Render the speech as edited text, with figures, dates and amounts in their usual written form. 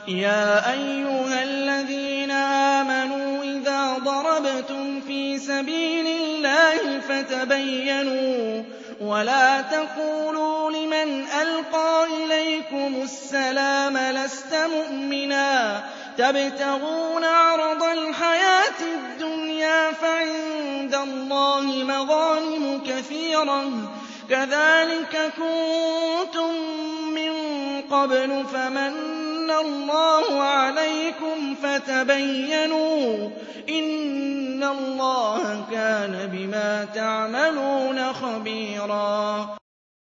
يَا أَيُّهَا الَّذِينَ آمَنُوا إِذَا ضَرَبْتُمْ فِي سَبِيلِ اللَّهِ فَتَبَيَّنُوا وَلَا تَقُولُوا لِمَنْ أَلْقَىٰ إِلَيْكُمُ السَّلَامَ لَسْتَ مُؤْمِنًا تَبْتَغُونَ عَرَضَ الْحَيَاةِ الدُّنْيَا فَعِندَ اللَّهِ مَغَانِمُ كَثِيرَةٌ كَذَٰلِكَ كُنتُم مِّن قَبْلُ فَمَنَّ اللَّهُ عَلَيْكُمْ فَتَبَيَّنُوا ۚ إِنَّ اللَّهَ كَانَ بِمَا تَعْمَلُونَ خَبِيرًا